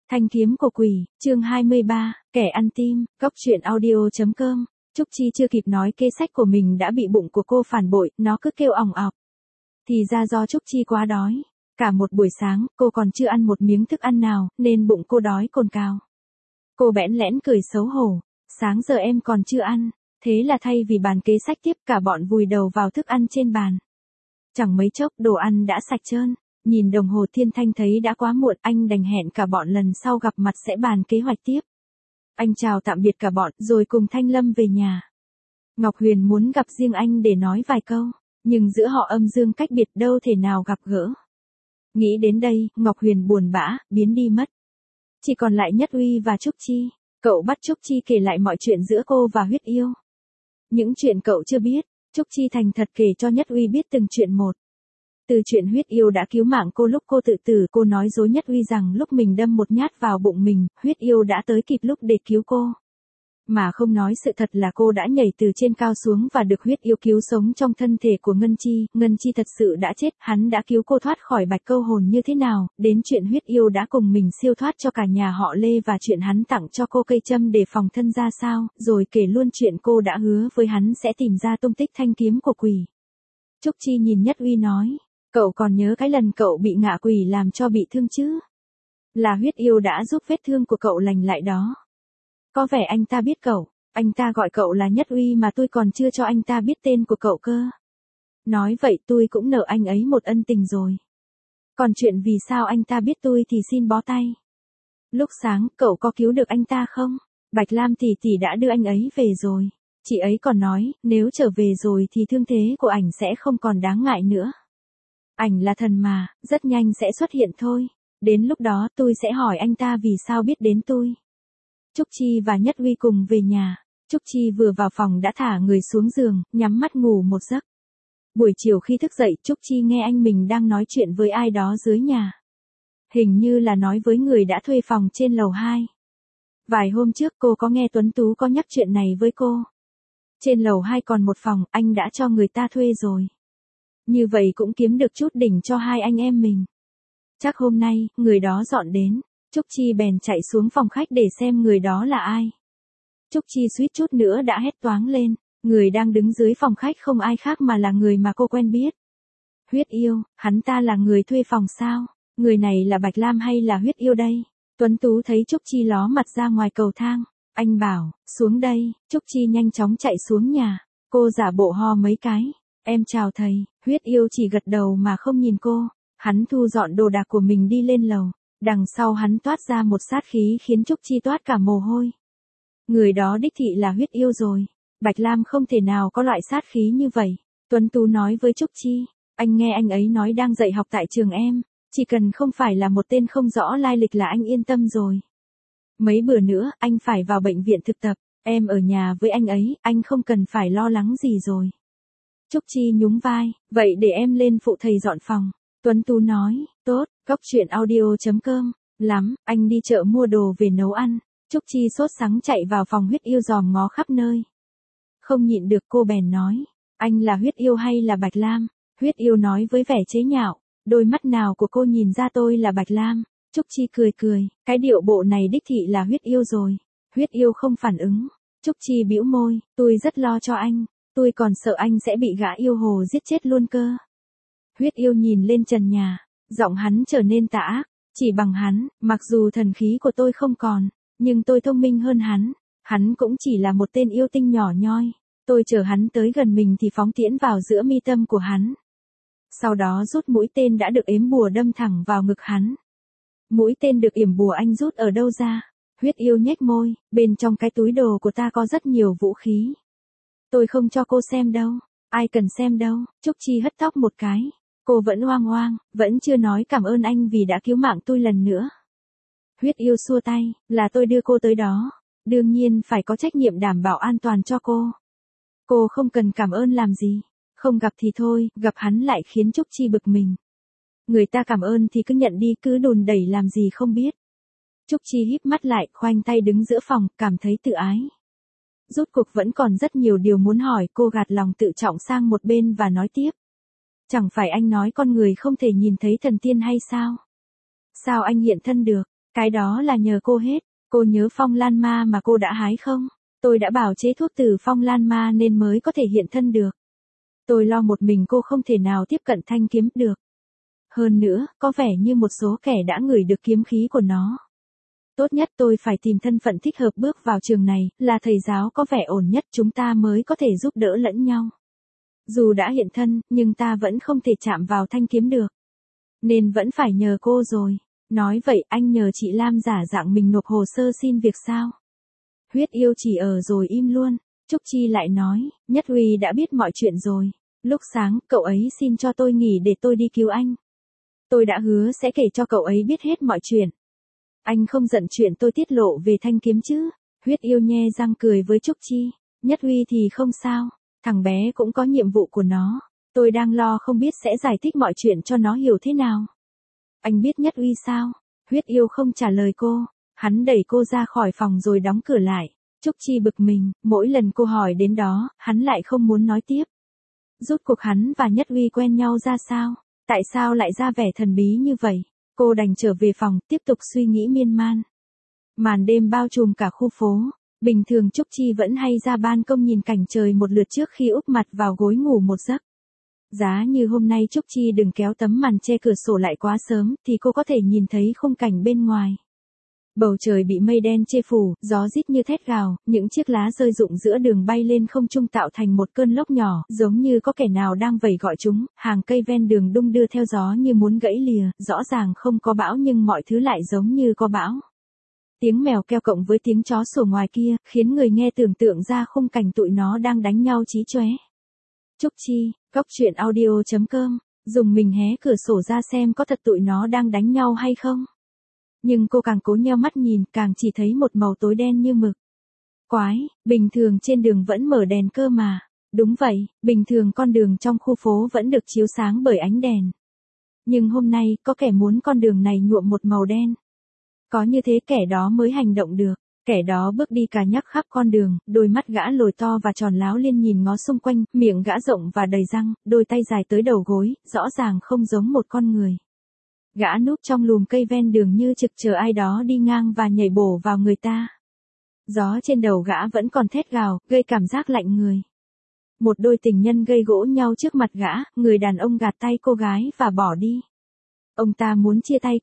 Thanh kiếm của quỷ, chương 23, kẻ ăn tim, góc truyện audio.com. Trúc Chi chưa kịp nói kế sách của mình đã bị bụng của cô phản bội, nó cứ kêu ỏng ọc. Thì ra do Trúc Chi quá đói. Cả một buổi sáng, cô còn chưa ăn một miếng thức ăn nào, nên bụng cô đói cồn cào. Cô bẽn lẽn cười xấu hổ. Sáng giờ em còn chưa ăn. Thế là thay vì bàn kế sách tiếp, cả bọn vùi đầu vào thức ăn trên bàn. Chẳng mấy chốc đồ ăn đã sạch trơn. Nhìn đồng hồ Thiên Thanh thấy đã quá muộn, anh đành hẹn cả bọn lần sau gặp mặt sẽ bàn kế hoạch tiếp. Anh chào tạm biệt cả bọn, rồi cùng Thanh Lâm về nhà. Ngọc Huyền muốn gặp riêng anh để nói vài câu, nhưng giữa họ âm dương cách biệt đâu thể nào gặp gỡ. Nghĩ đến đây, Ngọc Huyền buồn bã, biến đi mất. Chỉ còn lại Nhất Uy và Trúc Chi. Cậu bắt Trúc Chi kể lại mọi chuyện giữa cô và Huyết Yêu. Những chuyện cậu chưa biết, Trúc Chi thành thật kể cho Nhất Uy biết từng chuyện một. Từ chuyện Huyết Yêu đã cứu mạng cô lúc cô tự tử, cô nói dối Nhất Uy rằng lúc mình đâm một nhát vào bụng mình, Huyết Yêu đã tới kịp lúc để cứu cô. Mà không nói sự thật là cô đã nhảy từ trên cao xuống và được Huyết Yêu cứu sống trong thân thể của Ngân Chi thật sự đã chết, hắn đã cứu cô thoát khỏi Bạch Câu hồn như thế nào, đến chuyện Huyết Yêu đã cùng mình siêu thoát cho cả nhà họ Lê và chuyện hắn tặng cho cô cây châm để phòng thân ra sao, rồi kể luôn chuyện cô đã hứa với hắn sẽ tìm ra tung tích thanh kiếm của quỷ. Trúc Chi nhìn Nhất Uy nói. Cậu còn nhớ cái lần cậu bị ngạ quỷ làm cho bị thương chứ? Là Huyết Yêu đã giúp vết thương của cậu lành lại đó. Có vẻ anh ta biết cậu, anh ta gọi cậu là Nhất Uy mà tôi còn chưa cho anh ta biết tên của cậu cơ. Nói vậy tôi cũng nợ anh ấy một ân tình rồi. Còn chuyện vì sao anh ta biết tôi thì xin bó tay. Lúc sáng cậu có cứu được anh ta không? Bạch Lam tỷ tỷ đã đưa anh ấy về rồi. Chị ấy còn nói, nếu trở về rồi thì thương thế của ảnh sẽ không còn đáng ngại nữa. Ảnh là thần mà, rất nhanh sẽ xuất hiện thôi. Đến lúc đó tôi sẽ hỏi anh ta vì sao biết đến tôi. Trúc Chi và Nhất Uy cùng về nhà. Trúc Chi vừa vào phòng đã thả người xuống giường, nhắm mắt ngủ một giấc. Buổi chiều khi thức dậy, Trúc Chi nghe anh mình đang nói chuyện với ai đó dưới nhà. Hình như là nói với người đã thuê phòng trên lầu 2. Vài hôm trước cô có nghe Tuấn Tú có nhắc chuyện này với cô. Trên lầu 2 còn một phòng, anh đã cho người ta thuê rồi. Như vậy cũng kiếm được chút đỉnh cho hai anh em mình. Chắc hôm nay, người đó dọn đến. Trúc Chi bèn chạy xuống phòng khách để xem người đó là ai. Trúc Chi suýt chút nữa đã hét toáng lên. Người đang đứng dưới phòng khách không ai khác mà là người mà cô quen biết. Huyết Yêu, hắn ta là người thuê phòng sao? Người này là Bạch Lam hay là Huyết Yêu đây? Tuấn Tú thấy Trúc Chi ló mặt ra ngoài cầu thang. Anh bảo, xuống đây. Trúc Chi nhanh chóng chạy xuống nhà. Cô giả bộ ho mấy cái. Em chào thầy. Huyết Yêu chỉ gật đầu mà không nhìn cô. Hắn thu dọn đồ đạc của mình đi lên lầu. Đằng sau hắn toát ra một sát khí khiến Trúc Chi toát cả mồ hôi. Người đó đích thị là Huyết Yêu rồi. Bạch Lam không thể nào có loại sát khí như vậy. Tuấn Tú nói với Trúc Chi. Anh nghe anh ấy nói đang dạy học tại trường em. Chỉ cần không phải là một tên không rõ lai lịch là anh yên tâm rồi. Mấy bữa nữa anh phải vào bệnh viện thực tập. Em ở nhà với anh ấy, anh không cần phải lo lắng gì rồi. Trúc Chi nhún vai, vậy để em lên phụ thầy dọn phòng. Tuấn Tú nói, tốt, góc truyện audio.com, lắm, anh đi chợ mua đồ về nấu ăn. Trúc Chi sốt sắng chạy vào phòng Huyết Yêu dòm ngó khắp nơi. Không nhịn được cô bèn nói, anh là Huyết Yêu hay là Bạch Lam? Huyết Yêu nói với vẻ chế nhạo, đôi mắt nào của cô nhìn ra tôi là Bạch Lam? Trúc Chi cười cười, cái điệu bộ này đích thị là Huyết Yêu rồi. Huyết Yêu không phản ứng. Trúc Chi bĩu môi, tôi rất lo cho anh. Tôi còn sợ anh sẽ bị gã yêu hồ giết chết luôn cơ. Huyết Yêu nhìn lên trần nhà, giọng hắn trở nên tà ác, chỉ bằng hắn, mặc dù thần khí của tôi không còn, nhưng tôi thông minh hơn hắn cũng chỉ là một tên yêu tinh nhỏ nhoi, tôi chờ hắn tới gần mình thì phóng tiễn vào giữa mi tâm của hắn. Sau đó rút mũi tên đã được ếm bùa đâm thẳng vào ngực hắn. Mũi tên được yểm bùa anh rút ở đâu ra? Huyết Yêu nhếch môi, bên trong cái túi đồ của ta có rất nhiều vũ khí. Tôi không cho cô xem đâu, ai cần xem đâu. Trúc Chi hất tóc một cái. Cô vẫn oang oang, vẫn chưa nói cảm ơn anh vì đã cứu mạng tôi lần nữa. Huyết Yêu xua tay, là tôi đưa cô tới đó. Đương nhiên phải có trách nhiệm đảm bảo an toàn cho cô. Cô không cần cảm ơn làm gì. Không gặp thì thôi, gặp hắn lại khiến Trúc Chi bực mình. Người ta cảm ơn thì cứ nhận đi, cứ đùn đẩy làm gì không biết. Trúc Chi híp mắt lại, khoanh tay đứng giữa phòng, cảm thấy tự ái. Rốt cuộc vẫn còn rất nhiều điều muốn hỏi, cô gạt lòng tự trọng sang một bên và nói tiếp. Chẳng phải anh nói con người không thể nhìn thấy thần tiên hay sao? Sao anh hiện thân được? Cái đó là nhờ cô hết. Cô nhớ phong lan ma mà cô đã hái không? Tôi đã bảo chế thuốc từ phong lan ma nên mới có thể hiện thân được. Tôi lo một mình cô không thể nào tiếp cận thanh kiếm được. Hơn nữa, có vẻ như một số kẻ đã ngửi được kiếm khí của nó. Tốt nhất tôi phải tìm thân phận thích hợp bước vào trường này, là thầy giáo có vẻ ổn nhất chúng ta mới có thể giúp đỡ lẫn nhau. Dù đã hiện thân, nhưng ta vẫn không thể chạm vào thanh kiếm được. Nên vẫn phải nhờ cô rồi. Nói vậy anh nhờ chị Lam giả dạng mình nộp hồ sơ xin việc sao? Huyết yêu chỉ ở rồi im luôn. Trúc Chi lại nói, Nhất Huy đã biết mọi chuyện rồi. Lúc sáng, cậu ấy xin cho tôi nghỉ để tôi đi cứu anh. Tôi đã hứa sẽ kể cho cậu ấy biết hết mọi chuyện. Anh không giận chuyện tôi tiết lộ về thanh kiếm chứ? Huyết yêu nhe răng cười với Trúc Chi. Nhất Huy thì không sao. Thằng bé cũng có nhiệm vụ của nó. Tôi đang lo không biết sẽ giải thích mọi chuyện cho nó hiểu thế nào. Anh biết Nhất Huy sao? Huyết yêu không trả lời cô. Hắn đẩy cô ra khỏi phòng rồi đóng cửa lại. Trúc Chi bực mình, mỗi lần cô hỏi đến đó, hắn lại không muốn nói tiếp. Rốt cuộc hắn và Nhất Huy quen nhau ra sao? Tại sao lại ra vẻ thần bí như vậy? Cô đành trở về phòng, tiếp tục suy nghĩ miên man. Màn đêm bao trùm cả khu phố. Bình thường Trúc Chi vẫn hay ra ban công nhìn cảnh trời một lượt trước khi úp mặt vào gối ngủ một giấc. Giá như hôm nay Trúc Chi đừng kéo tấm màn che cửa sổ lại quá sớm, thì cô có thể nhìn thấy khung cảnh bên ngoài. Bầu trời bị mây đen che phủ, gió rít như thét gào, những chiếc lá rơi rụng giữa đường bay lên không trung tạo thành một cơn lốc nhỏ, giống như có kẻ nào đang vẫy gọi chúng, hàng cây ven đường đung đưa theo gió như muốn gãy lìa, rõ ràng không có bão nhưng mọi thứ lại giống như có bão. Tiếng mèo kêu cộng với tiếng chó sủa ngoài kia, khiến người nghe tưởng tượng ra khung cảnh tụi nó đang đánh nhau chí chóe. Trúc Chi, goctruyện.audio.com, dùng mình hé cửa sổ ra xem có thật tụi nó đang đánh nhau hay không. Nhưng cô càng cố nheo mắt nhìn, càng chỉ thấy một màu tối đen như mực. Quái, bình thường trên đường vẫn mở đèn cơ mà. Đúng vậy, bình thường con đường trong khu phố vẫn được chiếu sáng bởi ánh đèn. Nhưng hôm nay, có kẻ muốn con đường này nhuộm một màu đen. Có như thế kẻ đó mới hành động được. Kẻ đó bước đi cà nhắc khắp con đường, đôi mắt gã lồi to và tròn láo liên nhìn ngó xung quanh, miệng gã rộng và đầy răng, đôi tay dài tới đầu gối, rõ ràng không giống một con người. Gã núp trong lùm cây ven đường như trực chờ ai đó đi ngang và nhảy bổ vào người ta. Gió trên đầu gã vẫn còn thét gào, gây cảm giác lạnh người. Một đôi tình nhân gây gỗ nhau trước mặt gã, người đàn ông gạt tay cô gái và bỏ đi. Ông ta muốn chia tay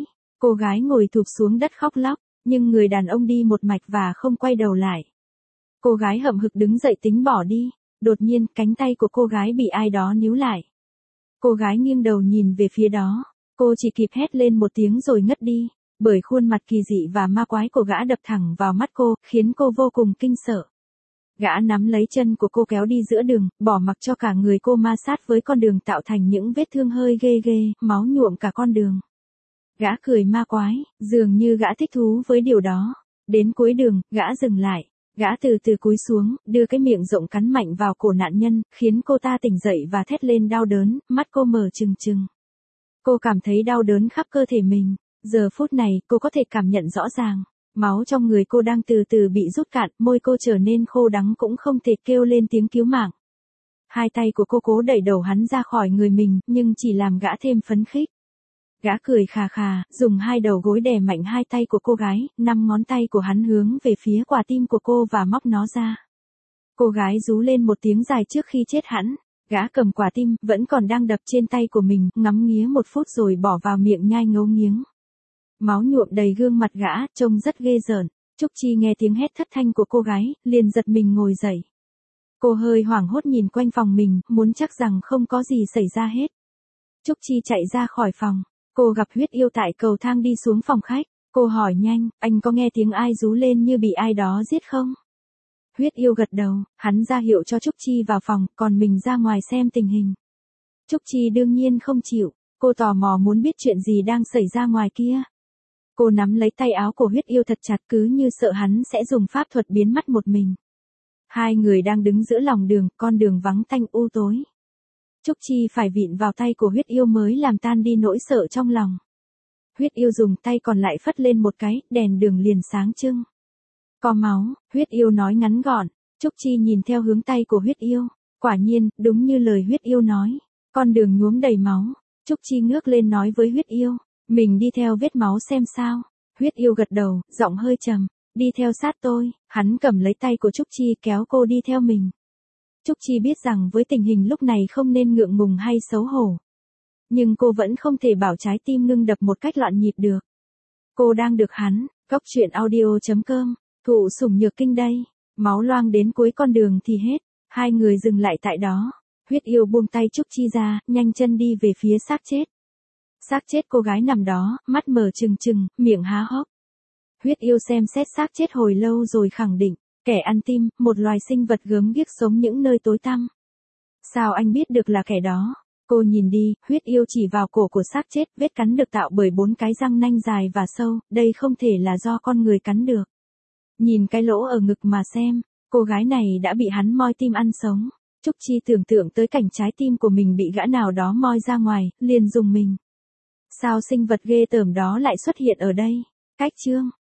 cô gái ngồi thụp xuống đất khóc lóc, nhưng người đàn ông đi một mạch và không quay đầu lại. Cô gái hậm hực đứng dậy tính bỏ đi, đột nhiên cánh tay của cô gái bị ai đó níu lại. Cô gái nghiêng đầu nhìn về phía đó. Cô chỉ kịp hét lên một tiếng rồi ngất đi, bởi khuôn mặt kỳ dị và ma quái của gã đập thẳng vào mắt cô, khiến cô vô cùng kinh sợ. Gã nắm lấy chân của cô kéo đi giữa đường, bỏ mặc cho cả người cô ma sát với con đường tạo thành những vết thương hơi ghê ghê, máu nhuộm cả con đường. Gã cười ma quái, dường như gã thích thú với điều đó. Đến cuối đường, gã dừng lại. Gã từ từ cúi xuống, đưa cái miệng rộng cắn mạnh vào cổ nạn nhân, khiến cô ta tỉnh dậy và thét lên đau đớn, mắt cô mở trừng trừng. Cô cảm thấy đau đớn khắp cơ thể mình. Giờ phút này, cô có thể cảm nhận rõ ràng. Máu trong người cô đang từ từ bị rút cạn, môi cô trở nên khô đắng cũng không thể kêu lên tiếng cứu mạng. Hai tay của cô cố đẩy đầu hắn ra khỏi người mình, nhưng chỉ làm gã thêm phấn khích. Gã cười khà khà, dùng hai đầu gối đè mạnh hai tay của cô gái, 5 ngón tay của hắn hướng về phía quả tim của cô và móc nó ra. Cô gái rú lên một tiếng dài trước khi chết hẳn. Gã cầm quả tim, vẫn còn đang đập trên tay của mình, ngắm nghía một phút rồi bỏ vào miệng nhai ngấu nghiếng. Máu nhuộm đầy gương mặt gã, trông rất ghê rợn. Trúc Chi nghe tiếng hét thất thanh của cô gái, liền giật mình ngồi dậy. Cô hơi hoảng hốt nhìn quanh phòng mình, muốn chắc rằng không có gì xảy ra hết. Trúc Chi chạy ra khỏi phòng. Cô gặp Huyết Yêu tại cầu thang đi xuống phòng khách. Cô hỏi nhanh, anh có nghe tiếng ai rú lên như bị ai đó giết không? Huyết Yêu gật đầu, hắn ra hiệu cho Trúc Chi vào phòng, còn mình ra ngoài xem tình hình. Trúc Chi đương nhiên không chịu, cô tò mò muốn biết chuyện gì đang xảy ra ngoài kia. Cô nắm lấy tay áo của Huyết Yêu thật chặt cứ như sợ hắn sẽ dùng pháp thuật biến mất một mình. Hai người đang đứng giữa lòng đường, con đường vắng tanh u tối. Trúc Chi phải vịn vào tay của Huyết Yêu mới làm tan đi nỗi sợ trong lòng. Huyết Yêu dùng tay còn lại phất lên một cái, đèn đường liền sáng trưng. Có máu, Huyết Yêu nói ngắn gọn. Trúc Chi nhìn theo hướng tay của Huyết Yêu. Quả nhiên, đúng như lời Huyết Yêu nói. Con đường nhuốm đầy máu. Trúc Chi ngước lên nói với Huyết Yêu. Mình đi theo vết máu xem sao. Huyết yêu gật đầu, giọng hơi trầm, đi theo sát tôi, hắn cầm lấy tay của Trúc Chi kéo cô đi theo mình. Trúc Chi biết rằng với tình hình lúc này không nên ngượng ngùng hay xấu hổ. Nhưng cô vẫn không thể bảo trái tim ngưng đập một cách loạn nhịp được. Cô đang được hắn, coctruyện.audio.com, thụ sủng nhược kinh đây. Máu loang đến cuối con đường thì hết. Hai người dừng lại tại đó. Huyết yêu buông tay Trúc Chi ra, nhanh chân đi về phía xác chết. Xác chết cô gái nằm đó, mắt mở trừng trừng, miệng há hốc. Huyết yêu xem xét xác chết hồi lâu rồi khẳng định, kẻ ăn tim, một loài sinh vật gớm ghiếc sống những nơi tối tăm. Sao anh biết được là kẻ đó? Cô nhìn đi, huyết yêu chỉ vào cổ của xác chết, vết cắn được tạo bởi 4 cái răng nanh dài và sâu, đây không thể là do con người cắn được. Nhìn cái lỗ ở ngực mà xem, cô gái này đã bị hắn moi tim ăn sống. Trúc Chi tưởng tượng tới cảnh trái tim của mình bị gã nào đó moi ra ngoài, liền rùng mình. Sao sinh vật ghê tởm đó lại xuất hiện ở đây? Cách chương